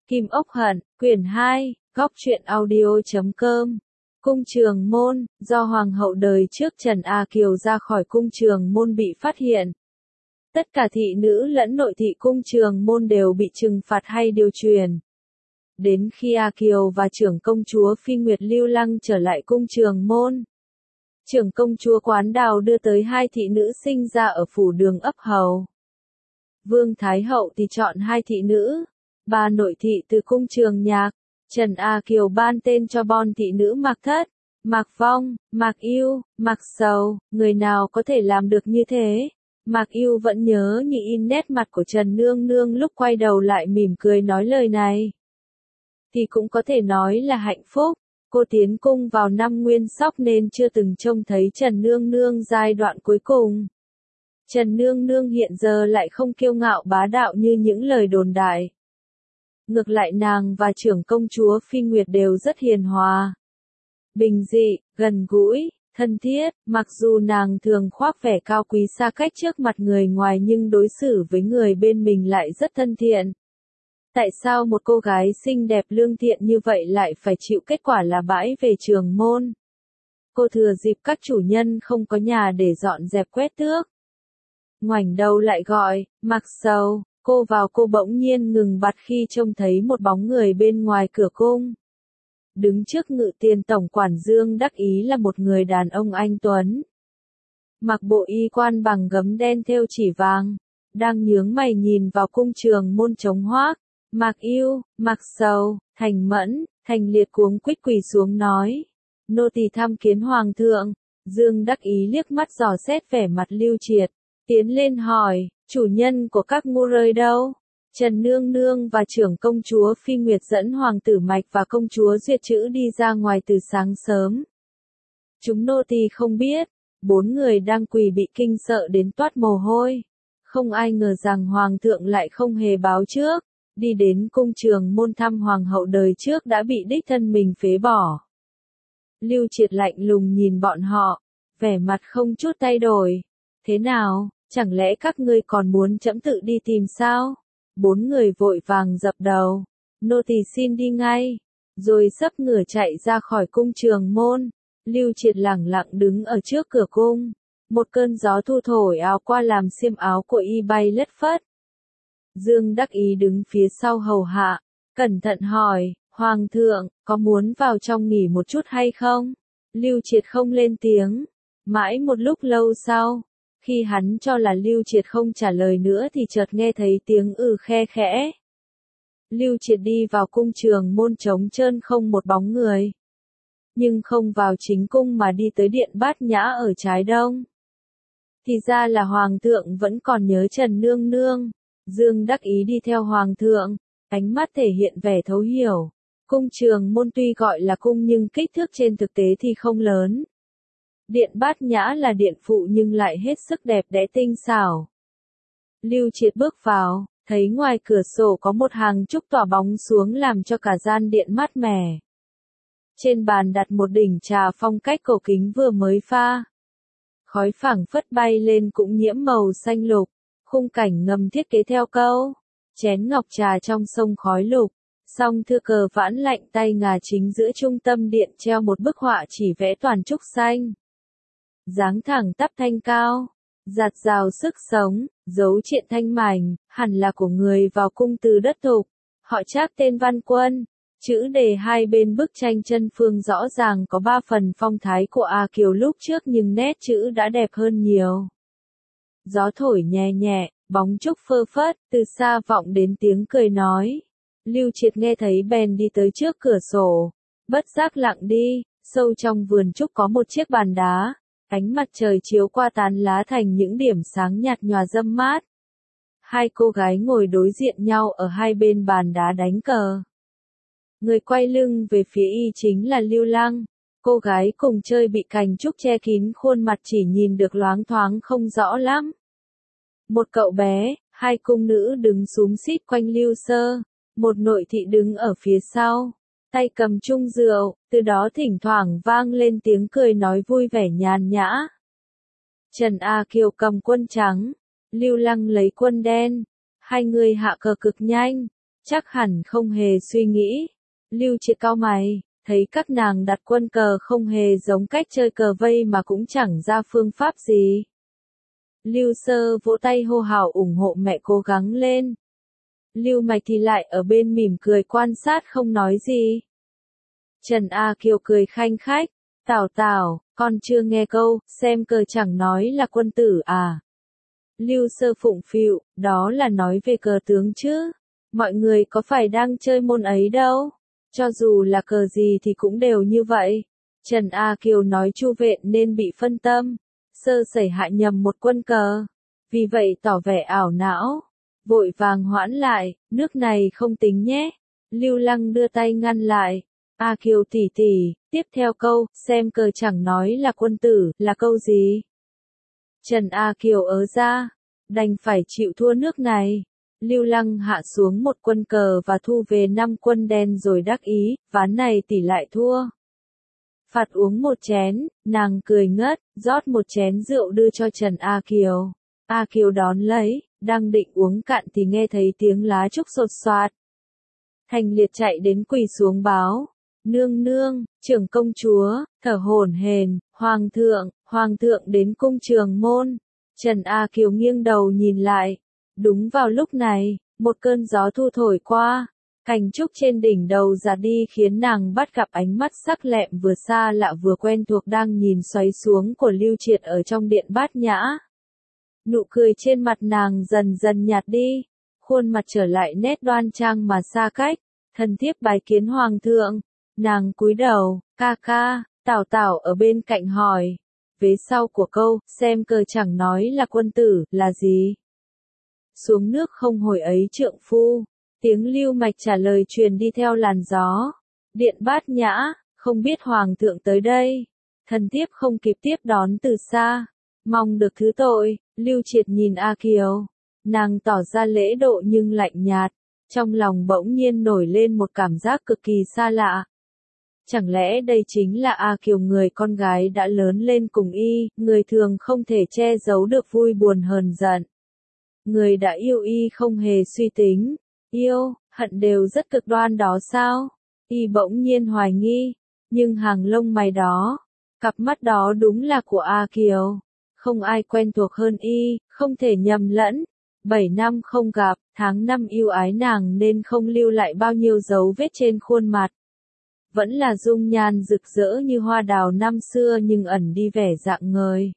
Kim Ốc Hận, quyển 2, góc truyện audio.com. Cung Trường Môn, do Hoàng hậu đời trước Trần A Kiều ra khỏi Cung Trường Môn bị phát hiện. Tất cả thị nữ lẫn nội thị Cung Trường Môn đều bị trừng phạt hay điều truyền. Đến khi A Kiều và trưởng công chúa Phi Nguyệt Lưu Lăng trở lại Cung Trường Môn, trưởng công chúa Quán Đào đưa tới hai thị nữ sinh ra ở phủ Đường Ấp Hầu. Vương Thái Hậu thì chọn hai thị nữ, ba nội thị từ Cung Trường Nhạc. Trần A Kiều ban tên cho bon thị nữ Mạc Thất, Mạc Vong, Mạc Yêu, Mạc Sầu. Người nào có thể làm được như thế? Mạc Yêu vẫn nhớ như in nét mặt của Trần Nương Nương lúc quay đầu lại mỉm cười nói lời này. Thì cũng có thể nói là hạnh phúc. Cô tiến cung vào năm Nguyên Sóc nên chưa từng trông thấy Trần Nương Nương giai đoạn cuối cùng. Trần Nương Nương hiện giờ lại không kiêu ngạo bá đạo như những lời đồn đại. Ngược lại nàng và trưởng công chúa Phi Nguyệt đều rất hiền hòa, bình dị, gần gũi, thân thiết. Mặc dù nàng thường khoác vẻ cao quý xa cách trước mặt người ngoài nhưng đối xử với người bên mình lại rất thân thiện. Tại sao một cô gái xinh đẹp lương thiện như vậy lại phải chịu kết quả là bãi về Trường Môn? Cô thừa dịp các chủ nhân không có nhà để dọn dẹp quét tước. Ngoảnh đầu lại gọi, Mạc Sầu. Cô vào cô bỗng nhiên ngừng bặt khi trông thấy một bóng người bên ngoài cửa cung. Đứng trước Ngự Tiền Tổng quản Dương Đắc Ý là một người đàn ông anh tuấn. Mặc bộ y quan bằng gấm đen thêu chỉ vàng, đang nhướng mày nhìn vào Cung Trường Môn trống hoác. Mạc Yêu, Mạc Sầu, Thành Mẫn, Thành Liệt cuống quýt quỳ xuống nói. Nô tỳ tham kiến Hoàng thượng. Dương Đắc Ý liếc mắt dò xét vẻ mặt Lưu Triệt, tiến lên hỏi. Chủ nhân của các ngu rơi đâu? Trần Nương Nương và trưởng công chúa Phi Nguyệt dẫn Hoàng tử Mạch và công chúa Duyệt Chữ đi ra ngoài từ sáng sớm. Chúng nô tỳ không biết. Bốn người đang quỳ bị kinh sợ đến toát mồ hôi. Không ai ngờ rằng Hoàng thượng lại không hề báo trước. Đi đến Cung Trường Môn thăm Hoàng hậu đời trước đã bị đích thân mình phế bỏ. Lưu Triệt lạnh lùng nhìn bọn họ, vẻ mặt không chút thay đổi. Thế nào? Chẳng lẽ các ngươi còn muốn trẫm tự đi tìm sao? Bốn người vội vàng dập đầu. Nô tỳ xin đi ngay. Rồi sấp ngửa chạy ra khỏi Cung Trường Môn. Lưu Triệt lẳng lặng đứng ở trước cửa cung. Một cơn gió thu thổi áo qua làm xiêm áo của y bay lất phất. Dương Đắc Ý đứng phía sau hầu hạ, cẩn thận hỏi, Hoàng thượng, có muốn vào trong nghỉ một chút hay không? Lưu Triệt không lên tiếng. Mãi một lúc lâu sau, khi hắn cho là Lưu Triệt không trả lời nữa thì chợt nghe thấy tiếng khe khẽ. Lưu Triệt đi vào Cung Trường Môn trống trơn không một bóng người. Nhưng không vào chính cung mà đi tới điện Bát Nhã ở trái đông. Thì ra là Hoàng thượng vẫn còn nhớ Trần Nương Nương. Dương Đắc Ý đi theo Hoàng thượng, ánh mắt thể hiện vẻ thấu hiểu. Cung Trường Môn tuy gọi là cung nhưng kích thước trên thực tế thì không lớn. Điện Bát Nhã là điện phụ nhưng lại hết sức đẹp đẽ tinh xảo. Lưu Triệt bước vào, thấy ngoài cửa sổ có một hàng trúc tỏa bóng xuống làm cho cả gian điện mát mẻ. Trên bàn đặt một đỉnh trà phong cách cổ kính vừa mới pha. Khói phảng phất bay lên cũng nhiễm màu xanh lục. Khung cảnh ngầm thiết kế theo câu. Chén ngọc trà trong sông khói lục. Song thư cờ vãn lạnh tay ngà chính giữa trung tâm điện treo một bức họa chỉ vẽ toàn trúc xanh. Dáng thẳng tắp thanh cao, giạt rào sức sống, dấu triện thanh mảnh, hẳn là của người vào cung từ đất thục. Họ Trác tên Văn Quân, chữ đề hai bên bức tranh chân phương rõ ràng có ba phần phong thái của A Kiều lúc trước nhưng nét chữ đã đẹp hơn nhiều. Gió thổi nhẹ nhẹ, bóng trúc phơ phất, từ xa vọng đến tiếng cười nói. Lưu Triệt nghe thấy bèn đi tới trước cửa sổ, bất giác lặng đi. Sâu trong vườn trúc có một chiếc bàn đá. Ánh mặt trời chiếu qua tán lá thành những điểm sáng nhạt nhòa râm mát. Hai cô gái ngồi đối diện nhau ở hai bên bàn đá đánh cờ. Người quay lưng về phía y chính là Lưu Lăng. Cô gái cùng chơi bị cành trúc che kín khuôn mặt chỉ nhìn được loáng thoáng không rõ lắm. Một cậu bé, hai cung nữ đứng xúm xít quanh Lưu Sơ. Một nội thị đứng ở phía sau, tay cầm chung rượu, từ đó thỉnh thoảng vang lên tiếng cười nói vui vẻ nhàn nhã. Trần A Kiều cầm quân trắng, Lưu Lăng lấy quân đen. Hai người hạ cờ cực nhanh. Chắc hẳn không hề suy nghĩ. Lưu Triệt cau mày, thấy các nàng đặt quân cờ không hề giống cách chơi cờ vây mà cũng chẳng ra phương pháp gì. Lưu Sơ vỗ tay hô hào ủng hộ mẹ cố gắng lên. Lưu Mạch thì lại ở bên mỉm cười quan sát không nói gì. Trần A Kiều cười khanh khách, Tảo Tảo, con chưa nghe câu, xem cờ chẳng nói là quân tử à. Lưu Sơ phụng phịu, đó là nói về cờ tướng chứ. Mọi người có phải đang chơi môn ấy đâu. Cho dù là cờ gì thì cũng đều như vậy. Trần A Kiều nói Chu Vệ nên bị phân tâm. Sơ sẩy hạ nhầm một quân cờ. Vì vậy tỏ vẻ ảo não. Vội vàng hoãn lại, nước này không tính nhé. Lưu Lăng đưa tay ngăn lại. A Kiều tỷ tỷ, tiếp theo câu, xem cờ chẳng nói là quân tử, là câu gì? Trần A Kiều ớ ra, đành phải chịu thua nước này. Lưu Lăng hạ xuống một quân cờ và thu về 5 quân đen rồi đắc ý, ván này tỷ lại thua. Phạt uống một chén, nàng cười ngất, rót một chén rượu đưa cho Trần A Kiều. A Kiều đón lấy, đang định uống cạn thì nghe thấy tiếng lá trúc sột soạt. Thành Liệt chạy đến quỳ xuống báo. Nương nương, trưởng công chúa, thở hổn hển, hoàng thượng đến cung Trường Môn. Trần A Kiều nghiêng đầu nhìn lại. Đúng vào lúc này, một cơn gió thu thổi qua. Cành trúc trên đỉnh đầu già đi khiến nàng bắt gặp ánh mắt sắc lẹm vừa xa lạ vừa quen thuộc đang nhìn xoáy xuống của Lưu Triệt ở trong điện Bát Nhã. Nụ cười trên mặt nàng dần dần nhạt đi, khuôn mặt trở lại nét đoan trang mà xa cách. Thần thiếp bái kiến hoàng thượng. Nàng cúi đầu, ca ca, Tảo Tảo ở bên cạnh hỏi. Vế sau của câu, xem cờ chẳng nói là quân tử, là gì? Xuống nước không hồi ấy trượng phu. Tiếng Lưu Mạch trả lời truyền đi theo làn gió. Điện Bát Nhã, không biết hoàng thượng tới đây. Thần thiếp không kịp tiếp đón từ xa. Mong được thứ tội. Lưu Triệt nhìn A Kiều. Nàng tỏ ra lễ độ nhưng lạnh nhạt. Trong lòng bỗng nhiên nổi lên một cảm giác cực kỳ xa lạ. Chẳng lẽ đây chính là A Kiều người con gái đã lớn lên cùng y, người thường không thể che giấu được vui buồn hờn giận. Người đã yêu y không hề suy tính, yêu, hận đều rất cực đoan đó sao? Y bỗng nhiên hoài nghi, nhưng hàng lông mày đó, cặp mắt đó đúng là của A Kiều. Không ai quen thuộc hơn y, không thể nhầm lẫn. 7 năm không gặp, tháng năm yêu ái nàng nên không lưu lại bao nhiêu dấu vết trên khuôn mặt. Vẫn là dung nhan rực rỡ như hoa đào năm xưa nhưng ẩn đi vẻ rạng ngời.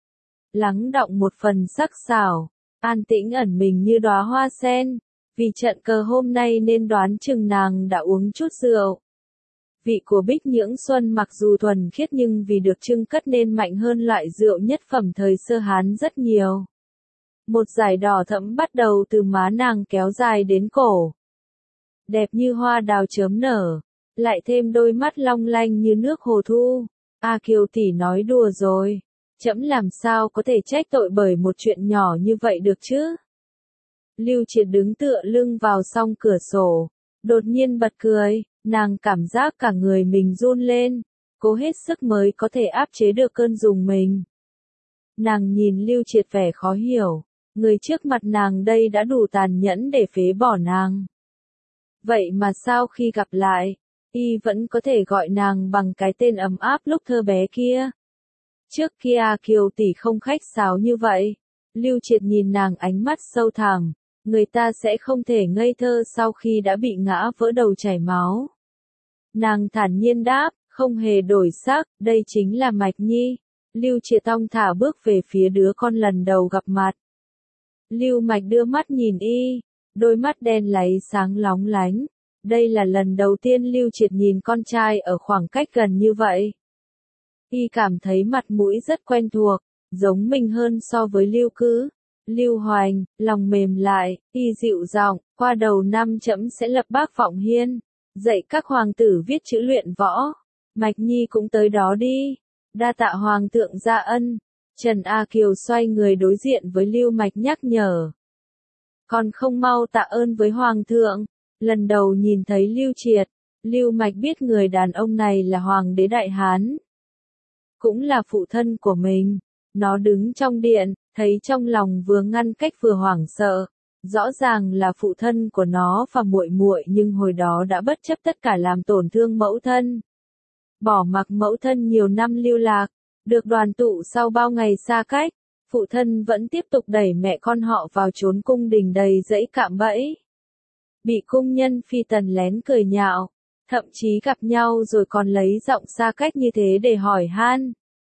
Lắng đọng một phần sắc sảo, an tĩnh ẩn mình như đóa hoa sen. Vì trận cờ hôm nay nên đoán chừng nàng đã uống chút rượu. Vị của Bích Nhưỡng Xuân mặc dù thuần khiết nhưng vì được trưng cất nên mạnh hơn loại rượu nhất phẩm thời sơ Hán rất nhiều. Một dải đỏ thẫm bắt đầu từ má nàng kéo dài đến cổ. Đẹp như hoa đào chớm nở, lại thêm đôi mắt long lanh như nước hồ thu. A Kiều tỷ nói đùa rồi, trẫm làm sao có thể trách tội bởi một chuyện nhỏ như vậy được chứ? Lưu Triệt đứng tựa lưng vào song cửa sổ, đột nhiên bật cười, nàng cảm giác cả người mình run lên, cố hết sức mới có thể áp chế được cơn rùng mình. Nàng nhìn Lưu Triệt vẻ khó hiểu, người trước mặt nàng đây đã đủ tàn nhẫn để phế bỏ nàng. Vậy mà sao khi gặp lại, y vẫn có thể gọi nàng bằng cái tên ấm áp lúc thơ bé kia. Trước kia Kiều tỷ không khách sáo như vậy. Lưu Triệt nhìn nàng ánh mắt sâu thẳm, người ta sẽ không thể ngây thơ sau khi đã bị ngã vỡ đầu chảy máu. Nàng thản nhiên đáp, không hề đổi sắc, đây chính là Mạch Nhi. Lưu Triệt thong thả bước về phía đứa con lần đầu gặp mặt. Lưu Mạch đưa mắt nhìn y, đôi mắt đen láy sáng lóng lánh. Đây là lần đầu tiên Lưu Triệt nhìn con trai ở khoảng cách gần như vậy. Y cảm thấy mặt mũi rất quen thuộc, giống mình hơn so với Lưu Cứ. Lưu Hoành, lòng mềm lại, y dịu giọng, qua đầu năm trẫm sẽ lập Bác Vọng Hiên, dạy các hoàng tử viết chữ luyện võ. Mạch Nhi cũng tới đó đi. Đa tạ hoàng thượng gia ân. Trần A Kiều xoay người đối diện với Lưu Mạch nhắc nhở. Còn không mau tạ ơn với hoàng thượng. Lần đầu nhìn thấy Lưu Triệt, Lưu Mạch biết người đàn ông này là hoàng đế Đại Hán. Cũng là phụ thân của mình. Nó đứng trong điện, thấy trong lòng vừa ngăn cách vừa hoảng sợ. Rõ ràng là phụ thân của nó và muội muội nhưng hồi đó đã bất chấp tất cả làm tổn thương mẫu thân. Bỏ mặc mẫu thân nhiều năm lưu lạc, được đoàn tụ sau bao ngày xa cách, phụ thân vẫn tiếp tục đẩy mẹ con họ vào chốn cung đình đầy rẫy cạm bẫy. Bị cung nhân phi tần lén cười nhạo, thậm chí gặp nhau rồi còn lấy giọng xa cách như thế để hỏi han.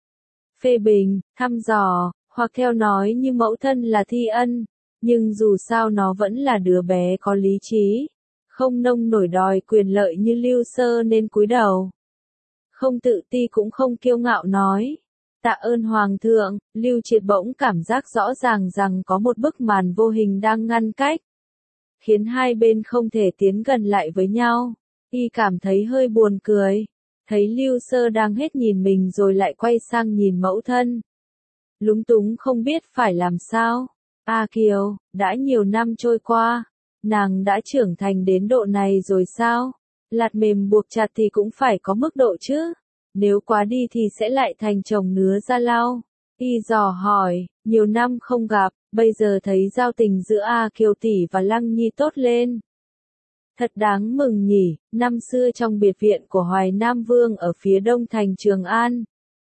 Phê bình, thăm dò, hoặc theo nói như mẫu thân là thi ân, nhưng dù sao nó vẫn là đứa bé có lý trí, không nông nổi đòi quyền lợi như Lưu Sơ nên cúi đầu. Không tự ti cũng không kiêu ngạo nói. Tạ ơn Hoàng thượng, Lưu Triệt bỗng cảm giác rõ ràng rằng có một bức màn vô hình đang ngăn cách, khiến hai bên không thể tiến gần lại với nhau. Y cảm thấy hơi buồn cười, thấy Lưu Sơ đang hết nhìn mình rồi lại quay sang nhìn mẫu thân. Lúng túng không biết phải làm sao. A Kiều, đã nhiều năm trôi qua, nàng đã trưởng thành đến độ này rồi sao? Lạt mềm buộc chặt thì cũng phải có mức độ chứ. Nếu quá đi thì sẽ lại thành chồng nứa ra lao. Y dò hỏi, nhiều năm không gặp, bây giờ thấy giao tình giữa A Kiều tỷ và Lăng Nhi tốt lên. Thật đáng mừng nhỉ, năm xưa trong biệt viện của Hoài Nam Vương ở phía đông thành Trường An.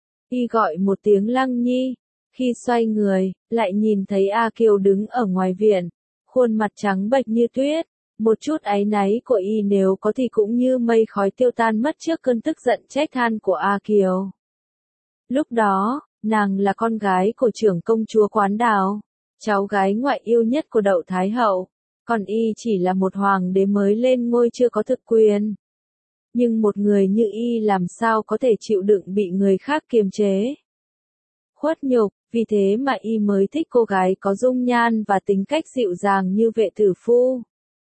Y gọi một tiếng Lăng Nhi, khi xoay người, lại nhìn thấy A Kiều đứng ở ngoài viện, khuôn mặt trắng bệch như tuyết. Một chút áy náy của Y nếu có thì cũng như mây khói tiêu tan mất trước cơn tức giận trách than của A Kiều. Lúc đó, nàng là con gái của trưởng công chúa Quán Đào, cháu gái ngoại yêu nhất của Đậu Thái Hậu, còn Y chỉ là một hoàng đế mới lên ngôi chưa có thực quyền. Nhưng một người như Y làm sao có thể chịu đựng bị người khác kiềm chế, khuất nhục, vì thế mà Y mới thích cô gái có dung nhan và tính cách dịu dàng như Vệ Tử Phu.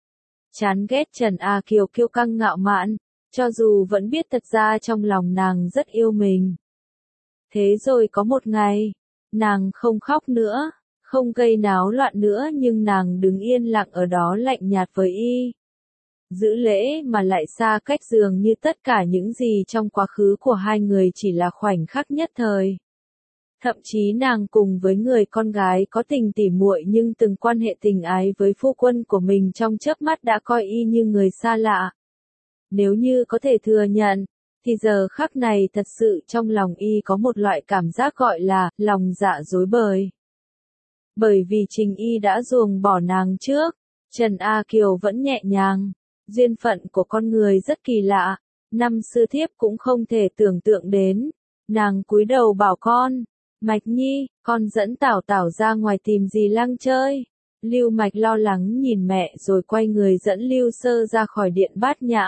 Chán ghét Trần A Kiều kiêu căng ngạo mạn, cho dù vẫn biết thật ra trong lòng nàng rất yêu mình. Thế rồi có một ngày, nàng không khóc nữa, không gây náo loạn nữa nhưng nàng đứng yên lặng ở đó lạnh nhạt với Y. Giữ lễ mà lại xa cách dường như tất cả những gì trong quá khứ của hai người chỉ là khoảnh khắc nhất thời. Thậm chí nàng cùng với người con gái có tình tỉ muội nhưng từng quan hệ tình ái với phu quân của mình trong chớp mắt đã coi Y như người xa lạ. Nếu như có thể thừa nhận, thì giờ khắc này thật sự trong lòng Y có một loại cảm giác gọi là lòng dạ rối bời. Bởi vì chính Y đã ruồng bỏ nàng trước, Trần A Kiều vẫn nhẹ nhàng. Duyên phận của con người rất kỳ lạ, năm xưa thiếp cũng không thể tưởng tượng đến. Nàng cúi đầu bảo con, Mạch Nhi, con dẫn Tảo Tảo ra ngoài tìm dì Lăng chơi. Lưu Mạch lo lắng nhìn mẹ rồi quay người dẫn Lưu Sơ ra khỏi điện Bát Nhã.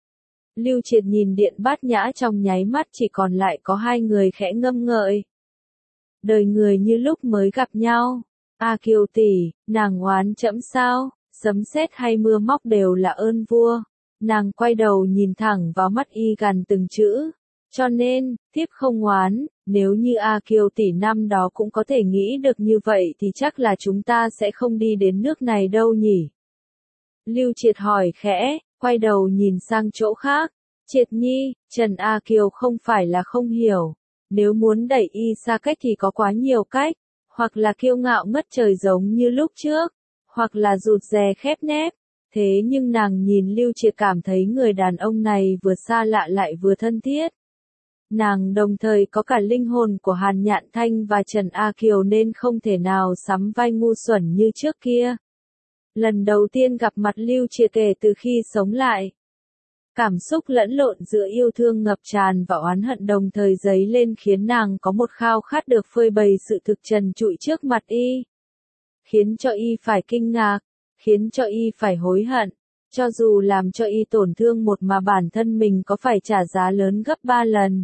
Lưu Triệt nhìn điện Bát Nhã trong nháy mắt chỉ còn lại có hai người khẽ ngâm ngợi. Đời người như lúc mới gặp nhau. A Kiều tỷ, nàng oán trẫm sao? Sấm sét hay mưa móc đều là ơn vua. Nàng quay đầu nhìn thẳng vào mắt Y gằn từng chữ. Cho nên, thiếp không oán, nếu như A Kiều tỷ năm đó cũng có thể nghĩ được như vậy thì chắc là chúng ta sẽ không đi đến nước này đâu nhỉ. Lưu Triệt hỏi khẽ, quay đầu nhìn sang chỗ khác. Triệt Nhi, Trần A Kiều không phải là không hiểu. Nếu muốn đẩy Y xa cách thì có quá nhiều cách. Hoặc là kiêu ngạo ngất trời giống như lúc trước. Hoặc là rụt rè khép nép. Thế nhưng nàng nhìn Lưu Triệt cảm thấy người đàn ông này vừa xa lạ lại vừa thân thiết. Nàng đồng thời có cả linh hồn của Hàn Nhạn Thanh và Trần A Kiều nên không thể nào sắm vai ngu xuẩn như trước kia. Lần đầu tiên gặp mặt Lưu Triệt kể từ khi sống lại. Cảm xúc lẫn lộn giữa yêu thương ngập tràn và oán hận đồng thời dấy lên khiến nàng có một khao khát được phơi bày sự thực trần trụi trước mặt Y. Khiến cho Y phải kinh ngạc, khiến cho Y phải hối hận, cho dù làm cho Y tổn thương một mà bản thân mình có phải trả giá lớn gấp 3 lần.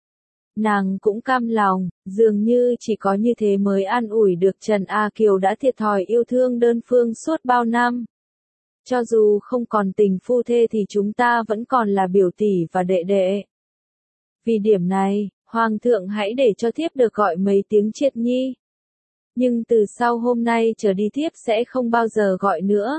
Nàng cũng cam lòng, dường như chỉ có như thế mới an ủi được Trần A Kiều đã thiệt thòi yêu thương đơn phương suốt bao năm. Cho dù không còn tình phu thê thì chúng ta vẫn còn là biểu tỷ và đệ đệ. Vì điểm này, Hoàng thượng hãy để cho thiếp được gọi mấy tiếng Triệt Nhi. Nhưng từ sau hôm nay trở đi thiếp sẽ không bao giờ gọi nữa.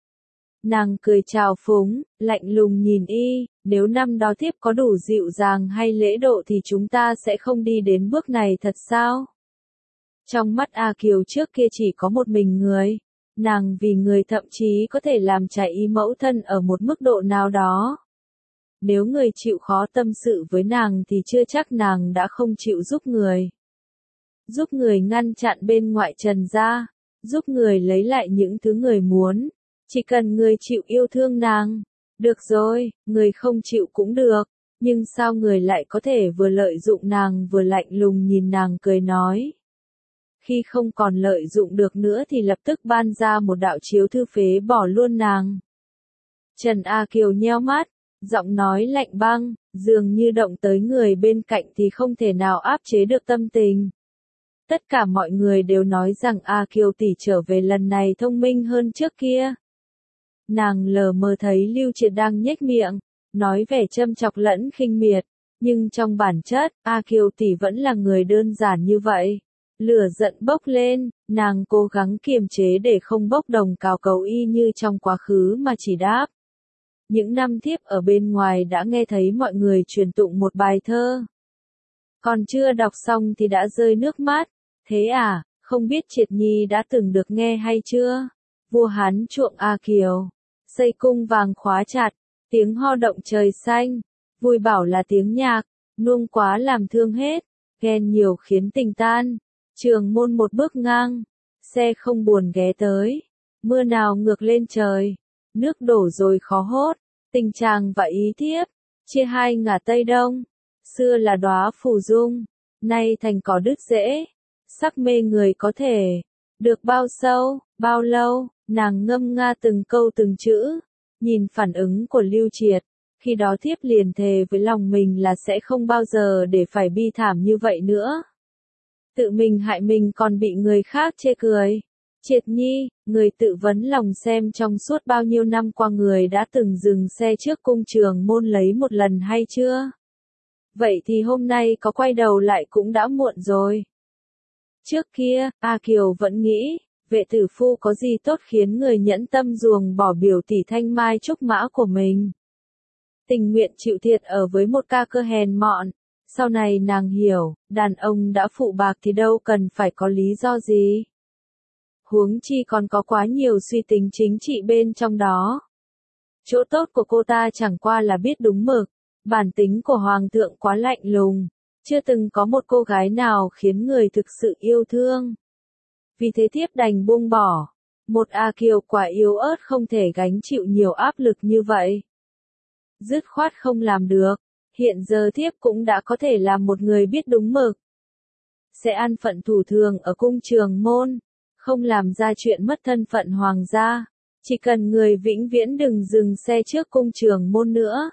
Nàng cười chào phúng, lạnh lùng nhìn Y, nếu năm đó thiếp có đủ dịu dàng hay lễ độ thì chúng ta sẽ không đi đến bước này thật sao? Trong mắt A Kiều trước kia chỉ có một mình người. Nàng vì người thậm chí có thể làm trái ý mẫu thân ở một mức độ nào đó. Nếu người chịu khó tâm sự với nàng thì chưa chắc nàng đã không chịu giúp người. Giúp người ngăn chặn bên ngoại trần ra, giúp người lấy lại những thứ người muốn. Chỉ cần người chịu yêu thương nàng. Được rồi, người không chịu cũng được. Nhưng sao người lại có thể vừa lợi dụng nàng vừa lạnh lùng nhìn nàng cười nói. Khi không còn lợi dụng được nữa thì lập tức ban ra một đạo chiếu thư phế bỏ luôn nàng. Trần A Kiều nheo mắt, giọng nói lạnh băng, dường như động tới người bên cạnh thì không thể nào áp chế được tâm tình. Tất cả mọi người đều nói rằng A Kiều tỷ trở về lần này thông minh hơn trước kia. Nàng lờ mờ thấy Lưu Triệt đang nhếch miệng, nói vẻ châm chọc lẫn khinh miệt, nhưng trong bản chất, A Kiều tỷ vẫn là người đơn giản như vậy. Lửa giận bốc lên, nàng cố gắng kiềm chế để không bốc đồng cào cấu y như trong quá khứ mà chỉ đáp. Những năm thiếp ở bên ngoài đã nghe thấy mọi người truyền tụng một bài thơ. Còn chưa đọc xong thì đã rơi nước mắt. Thế à, không biết Triệt Nhi đã từng được nghe hay chưa? Vua Hán chuộng A Kiều, xây cung vàng khóa chặt, tiếng ho động trời xanh, vui bảo là tiếng nhạc, nuông quá làm thương hết, ghen nhiều khiến tình tan. Trường Môn một bước ngang, xe không buồn ghé tới, mưa nào ngược lên trời, nước đổ rồi khó hốt, tình chàng và ý thiếp, chia hai ngả Tây Đông, xưa là đóa phù dung, nay thành cỏ đứt rễ, sắc mê người có thể, được bao sâu, bao lâu, nàng ngâm nga từng câu từng chữ, nhìn phản ứng của Lưu Triệt, khi đó thiếp liền thề với lòng mình là sẽ không bao giờ để phải bi thảm như vậy nữa. Tự mình hại mình còn bị người khác chê cười. Triệt Nhi, người tự vấn lòng xem trong suốt bao nhiêu năm qua người đã từng dừng xe trước cung Trường Môn lấy một lần hay chưa? Vậy thì hôm nay có quay đầu lại cũng đã muộn rồi. Trước kia, A Kiều vẫn nghĩ, vệ tử phu có gì tốt khiến người nhẫn tâm ruồng bỏ biểu tỷ thanh mai trúc mã của mình. Tình nguyện chịu thiệt ở với một ca cơ hèn mọn. Sau này nàng hiểu, đàn ông đã phụ bạc thì đâu cần phải có lý do gì. Huống chi còn có quá nhiều suy tính chính trị bên trong đó. Chỗ tốt của cô ta chẳng qua là biết đúng mực, bản tính của hoàng thượng quá lạnh lùng, chưa từng có một cô gái nào khiến người thực sự yêu thương. Vì thế thiếp đành buông bỏ, một A Kiều quả yếu ớt không thể gánh chịu nhiều áp lực như vậy. Dứt khoát không làm được. Hiện giờ thiếp cũng đã có thể làm một người biết đúng mực. Sẽ an phận thủ thường ở cung Trường Môn, không làm ra chuyện mất thân phận hoàng gia. Chỉ cần người vĩnh viễn đừng dừng xe trước cung Trường Môn nữa.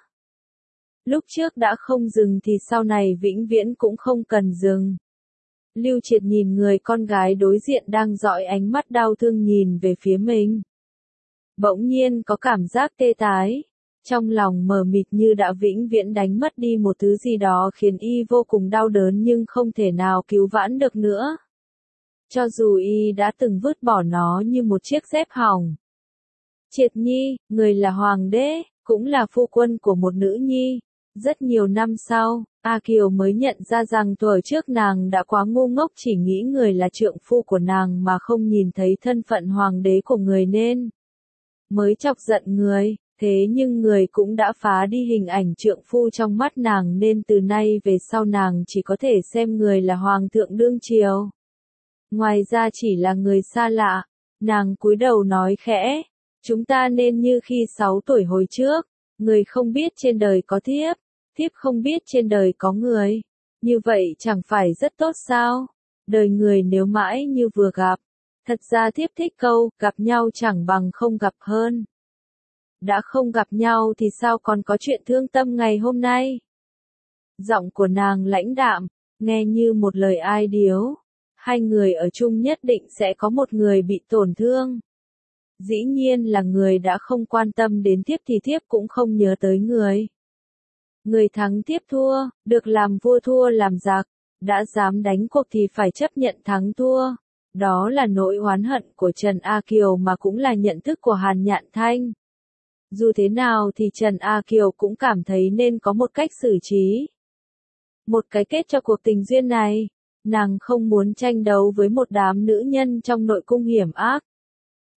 Lúc trước đã không dừng thì sau này vĩnh viễn cũng không cần dừng. Lưu Triệt nhìn người con gái đối diện đang dõi ánh mắt đau thương nhìn về phía mình. Bỗng nhiên có cảm giác tê tái. Trong lòng mờ mịt như đã vĩnh viễn đánh mất đi một thứ gì đó khiến y vô cùng đau đớn nhưng không thể nào cứu vãn được nữa. Cho dù y đã từng vứt bỏ nó như một chiếc dép hỏng. Triệt Nhi, người là hoàng đế, cũng là phu quân của một nữ nhi. Rất nhiều năm sau, A Kiều mới nhận ra rằng thuở trước nàng đã quá ngu ngốc chỉ nghĩ người là trượng phu của nàng mà không nhìn thấy thân phận hoàng đế của người nên. Mới chọc giận người. Thế nhưng người cũng đã phá đi hình ảnh trượng phu trong mắt nàng nên từ nay về sau nàng chỉ có thể xem người là hoàng thượng đương triều. Ngoài ra chỉ là người xa lạ, nàng cúi đầu nói khẽ, chúng ta nên như khi 6 tuổi hồi trước, người không biết trên đời có thiếp, thiếp không biết trên đời có người. Như vậy chẳng phải rất tốt sao? Đời người nếu mãi như vừa gặp. Thật ra thiếp thích câu, gặp nhau chẳng bằng không gặp hơn. Đã không gặp nhau thì sao còn có chuyện thương tâm ngày hôm nay? Giọng của nàng lãnh đạm, nghe như một lời ai điếu. Hai người ở chung nhất định sẽ có một người bị tổn thương. Dĩ nhiên là người đã không quan tâm đến thiếp thì thiếp cũng không nhớ tới người. Người thắng thiếp thua, được làm vua thua làm giặc, đã dám đánh cuộc thì phải chấp nhận thắng thua. Đó là nỗi oán hận của Trần A Kiều mà cũng là nhận thức của Hàn Nhạn Thanh. Dù thế nào thì Trần A Kiều cũng cảm thấy nên có một cách xử trí. Một cái kết cho cuộc tình duyên này. Nàng không muốn tranh đấu với một đám nữ nhân trong nội cung hiểm ác.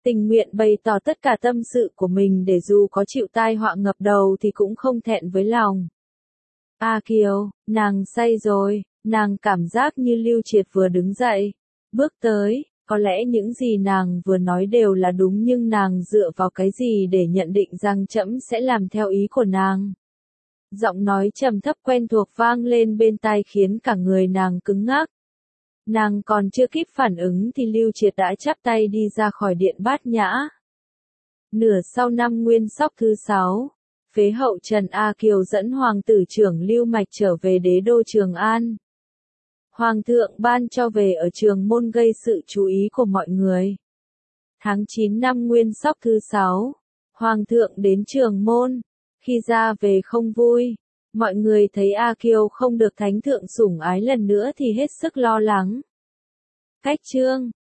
tình nguyện bày tỏ tất cả tâm sự của mình để dù có chịu tai họa ngập đầu thì cũng không thẹn với lòng. A Kiều, nàng say rồi, nàng cảm giác như Lưu Triệt vừa đứng dậy, bước tới, có lẽ những gì nàng vừa nói đều là đúng nhưng nàng dựa vào cái gì để nhận định rằng trẫm sẽ làm theo ý của nàng. Giọng nói trầm thấp quen thuộc vang lên bên tai khiến cả người nàng cứng ngắc. Nàng còn chưa kịp phản ứng thì Lưu Triệt đã chắp tay đi ra khỏi điện Bát Nhã. Nửa sau năm Nguyên Sóc thứ 6, phế hậu Trần A Kiều dẫn hoàng tử trưởng Lưu Mạch trở về đế đô Trường An. Hoàng thượng ban cho về ở Trường Môn gây sự chú ý của mọi người. Tháng 9 năm Nguyên Sóc thứ 6, Hoàng thượng đến Trường Môn. Khi ra về không vui, mọi người thấy A Kiều không được thánh thượng sủng ái lần nữa thì hết sức lo lắng. Cách chương